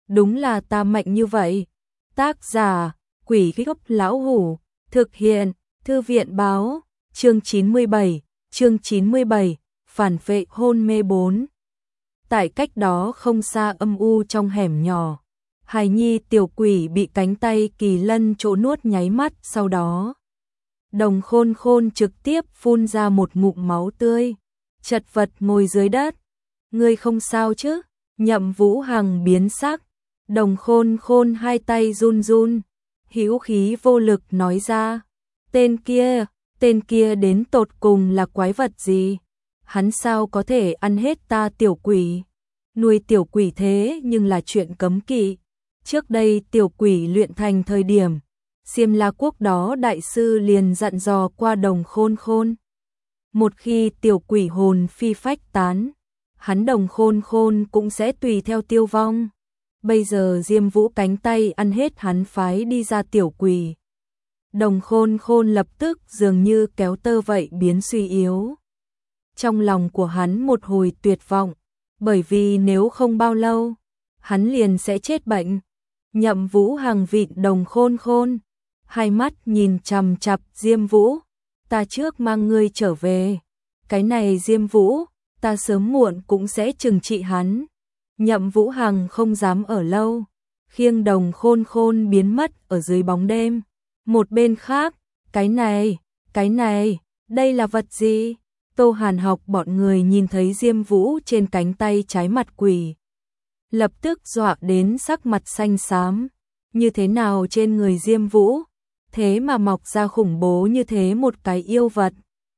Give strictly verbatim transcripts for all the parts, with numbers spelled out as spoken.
đúng là ta mạnh như vậy. Tác giả, Quỷ Gốc Lão Hủ, thực hiện, Thư viện Báo, chương chín mươi bảy, chương chín mươi bảy, phản vệ hôn mê bốn. Tại cách đó không xa âm u trong hẻm nhỏ, hài nhi tiểu quỷ bị cánh tay Kỳ Lân chỗ nuốt nháy mắt, sau đó Đồng Khôn Khôn trực tiếp phun ra một ngụm máu tươi, chật vật ngồi dưới đất. Ngươi không sao chứ? Nhậm Vũ Hằng biến sắc, Đồng Khôn Khôn hai tay run run, hữu khí vô lực nói ra, tên kia, tên kia đến tột cùng là quái vật gì? Hắn sao có thể ăn hết ta tiểu quỷ? Nuôi tiểu quỷ thế nhưng là chuyện cấm kỵ. Trước đây tiểu quỷ luyện thành thời điểm, Xiêm La Quốc đó đại sư liền dặn dò qua Đồng Khôn Khôn. Một khi tiểu quỷ hồn phi phách tán, hắn Đồng Khôn Khôn cũng sẽ tùy theo tiêu vong. Bây giờ Diêm Vũ cánh tay ăn hết hắn phái đi ra tiểu quỷ. Đồng Khôn Khôn lập tức dường như kéo tơ vậy biến suy yếu. Trong lòng của hắn một hồi tuyệt vọng, bởi vì nếu không bao lâu, hắn liền sẽ chết bệnh. Nhậm Vũ Hằng vịn Đồng Khôn Khôn, hai mắt nhìn chằm chằm Diêm Vũ, ta trước mang ngươi trở về. Cái này Diêm Vũ, ta sớm muộn cũng sẽ trừng trị hắn. Nhậm Vũ Hằng không dám ở lâu, khiêng Đồng Khôn Khôn biến mất ở dưới bóng đêm. Một bên khác, cái này, cái này, đây là vật gì? Tô Hàn Học bọn người nhìn thấy Diêm Vũ trên cánh tay trái mặt quỷ, lập tức dọa đến sắc mặt xanh xám. Như thế nào trên người Diêm Vũ, thế mà mọc ra khủng bố như thế một cái yêu vật?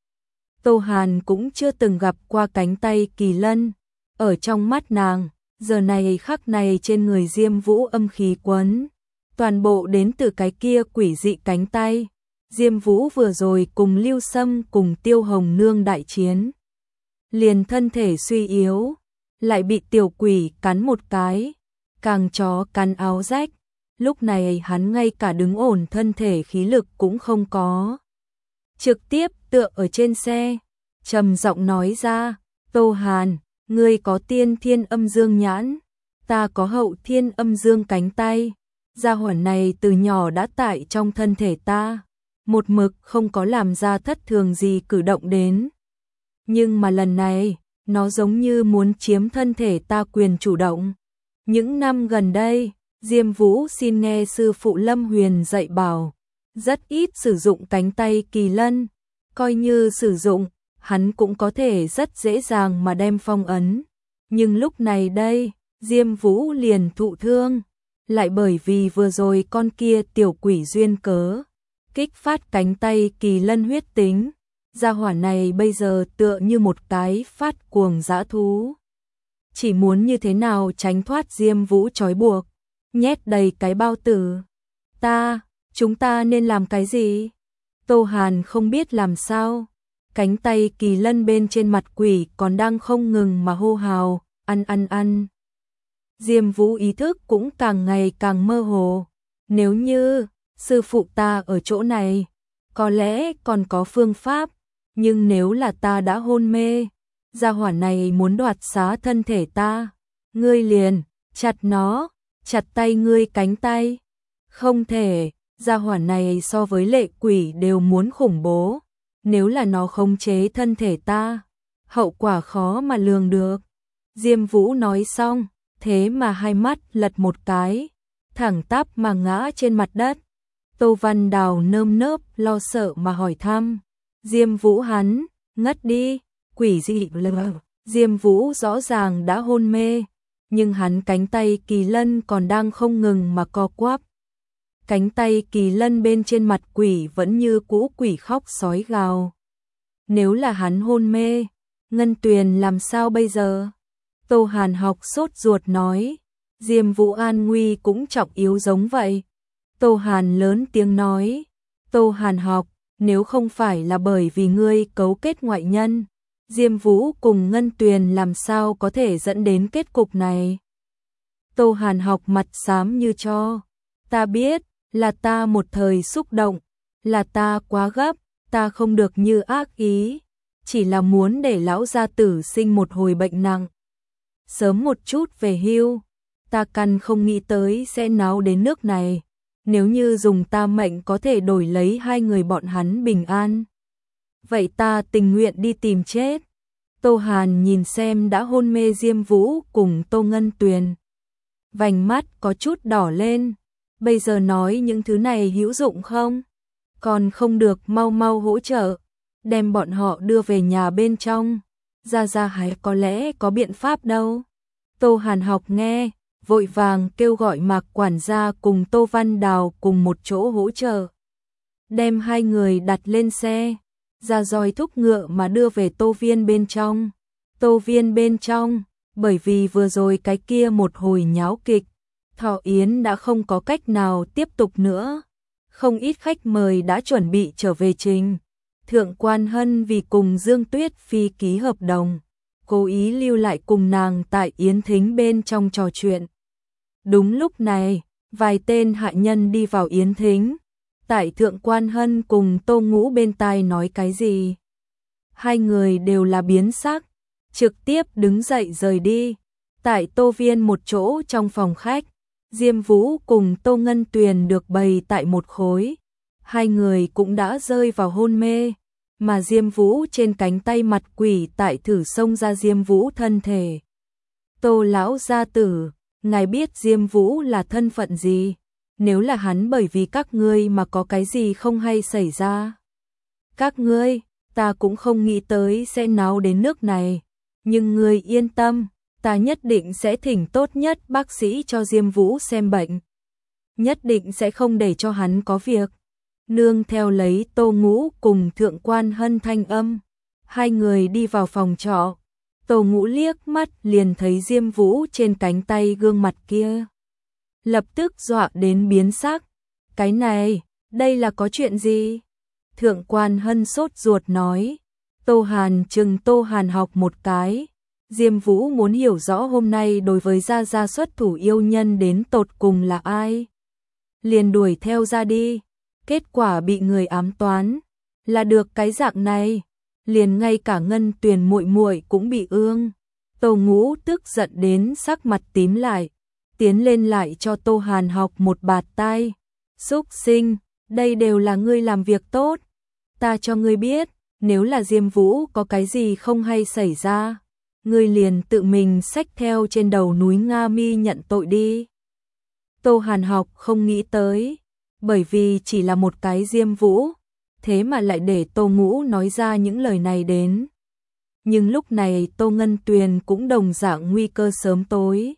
Tô Hàn cũng chưa từng gặp qua cánh tay Kỳ Lân. Ở trong mắt nàng, giờ này khắc này trên người Diêm Vũ âm khí quấn, toàn bộ đến từ cái kia quỷ dị cánh tay. Diêm Vũ vừa rồi cùng Lưu Sâm cùng Tiêu Hồng Nương đại chiến, liền thân thể suy yếu, lại bị tiểu quỷ cắn một cái, càng chó cắn áo rách. Lúc này hắn ngay cả đứng ổn thân thể khí lực cũng không có, trực tiếp tựa ở trên xe, trầm giọng nói ra, Tô Hàn, ngươi có tiên thiên âm dương nhãn, ta có hậu thiên âm dương cánh tay. Gia hỏa này từ nhỏ đã tại trong thân thể ta, một mực không có làm ra thất thường gì cử động đến. Nhưng mà lần này, nó giống như muốn chiếm thân thể ta quyền chủ động. Những năm gần đây, Diêm Vũ xin nghe sư phụ Lâm Huyền dạy bảo, rất ít sử dụng cánh tay Kỳ Lân. Coi như sử dụng, hắn cũng có thể rất dễ dàng mà đem phong ấn. Nhưng lúc này đây, Diêm Vũ liền thụ thương, lại bởi vì vừa rồi con kia tiểu quỷ duyên cớ, kích phát cánh tay Kỳ Lân huyết tính. Gia hỏa này bây giờ tựa như một cái phát cuồng dã thú, chỉ muốn như thế nào tránh thoát Diêm Vũ trói buộc, nhét đầy cái bao tử. Ta, chúng ta nên làm cái gì? Tô Hàn không biết làm sao. Cánh tay Kỳ Lân bên trên mặt quỷ còn đang không ngừng mà hô hào, ăn ăn ăn. Diêm Vũ ý thức cũng càng ngày càng mơ hồ. Nếu như sư phụ ta ở chỗ này, có lẽ còn có phương pháp, nhưng nếu là ta đã hôn mê, gia hỏa này muốn đoạt xá thân thể ta, ngươi liền chặt nó, chặt tay ngươi cánh tay. Không thể, gia hỏa này so với lệ quỷ đều muốn khủng bố, nếu là nó khống chế thân thể ta, hậu quả khó mà lường được. Diêm Vũ nói xong, thế mà hai mắt lật một cái, thẳng tắp mà ngã trên mặt đất. Tô Văn Đào nơm nớp lo sợ mà hỏi thăm, Diêm Vũ hắn, ngất đi, quỷ dị lờ. Diêm Vũ rõ ràng đã hôn mê, nhưng hắn cánh tay Kỳ Lân còn đang không ngừng mà co quắp. Cánh tay Kỳ Lân bên trên mặt quỷ vẫn như cũ quỷ khóc sói gào. Nếu là hắn hôn mê, Ngân Tuyền làm sao bây giờ? Tô Hàn Học sốt ruột nói, Diêm Vũ an nguy cũng trọng yếu giống vậy. Tô Hàn lớn tiếng nói, Tô Hàn Học, nếu không phải là bởi vì ngươi cấu kết ngoại nhân, Diêm Vũ cùng Ngân Tuyền làm sao có thể dẫn đến kết cục này? Tô Hàn Học mặt xám như tro, ta biết, là ta một thời xúc động, là ta quá gấp, ta không được như ác ý, chỉ là muốn để lão gia tử sinh một hồi bệnh nặng, sớm một chút về hưu. ta căn không nghĩ tới sẽ náo đến nước này. Nếu như dùng ta mệnh có thể đổi lấy hai người bọn hắn bình an, vậy ta tình nguyện đi tìm chết. Tô Hàn nhìn xem đã hôn mê Diêm Vũ cùng Tô Ngân Tuyền, vành mắt có chút đỏ lên. Bây giờ nói những thứ này hữu dụng không? Còn không được mau mau hỗ trợ, đem bọn họ đưa về nhà bên trong. Gia Gia hay có lẽ có biện pháp đâu. Tô Hàn Học nghe, vội vàng kêu gọi Mạc quản gia cùng Tô Văn Đào cùng một chỗ hỗ trợ. Đem hai người đặt lên xe, ra roi thúc ngựa mà đưa về Tô Viên bên trong. Tô Viên bên trong, bởi vì vừa rồi cái kia một hồi nháo kịch, Thọ Yến đã không có cách nào tiếp tục nữa. Không ít khách mời đã chuẩn bị trở về trình. Thượng Quan Hân vì cùng Dương Tuyết Phi ký hợp đồng, cố ý lưu lại cùng nàng tại yến thính bên trong trò chuyện. Đúng lúc này, vài tên hạ nhân đi vào yến thính. Tại Thượng Quan Hân cùng Tô Ngũ bên tai nói cái gì, hai người đều là biến sắc, trực tiếp đứng dậy rời đi. Tại Tô Viên một chỗ trong phòng khách, Diêm Vũ cùng Tô Ngân Tuyền được bày tại một khối. Hai người cũng đã rơi vào hôn mê, mà Diêm Vũ trên cánh tay mặt quỷ tại thử xông ra Diêm Vũ thân thể. Tô lão gia tử, ngài biết Diêm Vũ là thân phận gì? Nếu là hắn bởi vì các ngươi mà có cái gì không hay xảy ra. Các ngươi, ta cũng không nghĩ tới sẽ náo đến nước này. Nhưng ngươi yên tâm, ta nhất định sẽ thỉnh tốt nhất bác sĩ cho Diêm Vũ xem bệnh. Nhất định sẽ không để cho hắn có việc. Nương theo lấy Tô Ngũ cùng Thượng Quan Hân thanh âm, hai người đi vào phòng trọ. Tô Ngũ liếc mắt liền thấy Diêm Vũ trên cánh tay gương mặt kia, lập tức dọa đến biến sắc. Cái này, đây là có chuyện gì? Thượng Quan Hân sốt ruột nói. Tô Hàn chừng Tô Hàn Học một cái. Diêm Vũ muốn hiểu rõ hôm nay đối với Gia Gia xuất thủ yêu nhân đến tột cùng là ai. Liền đuổi theo ra đi. Kết quả bị người ám toán. Là được cái dạng này. Liền ngay cả Ngân Tuyền muội muội cũng bị ương. Tô Ngũ tức giận đến sắc mặt tím lại. Tiến lên lại cho Tô Hàn Học một bạt tai. Xúc sinh, đây đều là ngươi làm việc tốt. Ta cho ngươi biết, nếu là Diêm Vũ có cái gì không hay xảy ra, ngươi liền tự mình xách theo trên đầu núi Nga Mi nhận tội đi. Tô Hàn Học không nghĩ tới, bởi vì chỉ là một cái Diêm Vũ, thế mà lại để Tô Ngũ nói ra những lời này đến. Nhưng lúc này Tô Ngân Tuyền cũng đồng dạng nguy cơ sớm tối.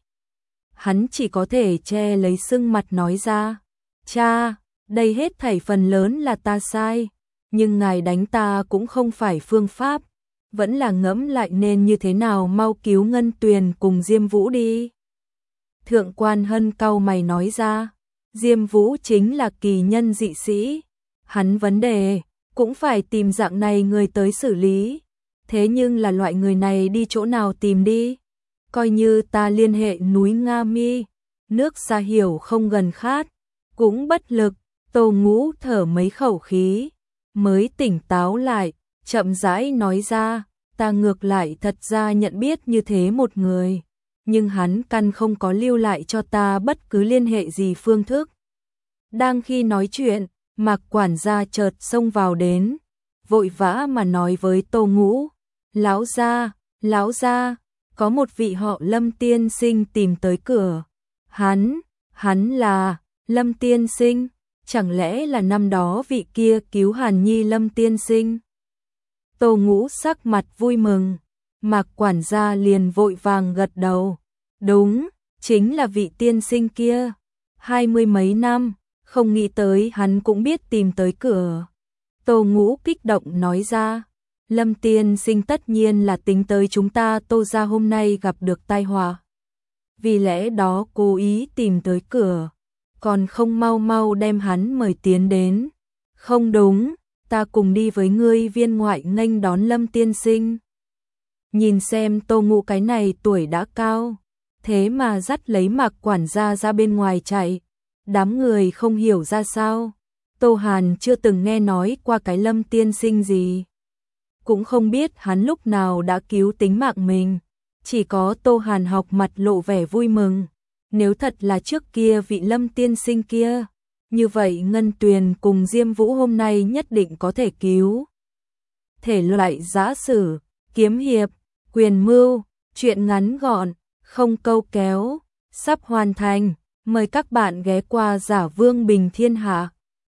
Hắn chỉ có thể che lấy sưng mặt nói ra, cha, đây hết thảy phần lớn là ta sai, nhưng ngài đánh ta cũng không phải phương pháp, vẫn là ngẫm lại nên như thế nào mau cứu Ngân Tuyền cùng Diêm Vũ đi. Thượng Quan Hân cau mày nói ra, Diêm Vũ chính là kỳ nhân dị sĩ, hắn vấn đề cũng phải tìm dạng này người tới xử lý, thế nhưng là loại người này đi chỗ nào tìm đi? Coi như ta liên hệ núi Nga Mi, nước xa hiểu không gần khát, cũng bất lực. Tô Ngũ thở mấy khẩu khí, mới tỉnh táo lại, chậm rãi nói ra, ta ngược lại thật ra nhận biết như thế một người, nhưng hắn căn không có lưu lại cho ta bất cứ liên hệ gì phương thức. Đang khi nói chuyện, Mạc quản gia chợt xông vào đến, vội vã mà nói với Tô Ngũ, lão gia, lão gia, có một vị họ Lâm tiên sinh tìm tới cửa. Hắn, hắn là Lâm tiên sinh, chẳng lẽ là năm đó vị kia cứu Hàn Nhi Lâm tiên sinh? Tô Ngũ sắc mặt vui mừng, Mạc quản gia liền vội vàng gật đầu. Đúng, chính là vị tiên sinh kia. Hai mươi mấy năm, không nghĩ tới hắn cũng biết tìm tới cửa. Tô Ngũ kích động nói ra, Lâm tiên sinh tất nhiên là tính tới chúng ta Tô gia hôm nay gặp được tai họa. Vì lẽ đó cố ý tìm tới cửa, còn không mau mau đem hắn mời tiến đến. Không đúng, ta cùng đi với ngươi viên ngoại nghênh đón Lâm tiên sinh. Nhìn xem Tô Ngũ cái này tuổi đã cao, thế mà dắt lấy Mạc quản gia ra bên ngoài chạy. Đám người không hiểu ra sao. Tô Hàn chưa từng nghe nói qua cái Lâm tiên sinh gì, cũng không biết hắn lúc nào đã cứu tính mạng mình. Chỉ có Tô Hàn Học mặt lộ vẻ vui mừng. nếu thật là trước kia vị Lâm tiên sinh kia, như vậy Ngân Tuyền cùng Diêm Vũ hôm nay nhất định có thể cứu. Thể loại giã sử, kiếm hiệp, quyền mưu, truyện ngắn gọn, không câu kéo, sắp hoàn thành. Mời các bạn ghé qua Giả Vương Bình Thiên Hạ.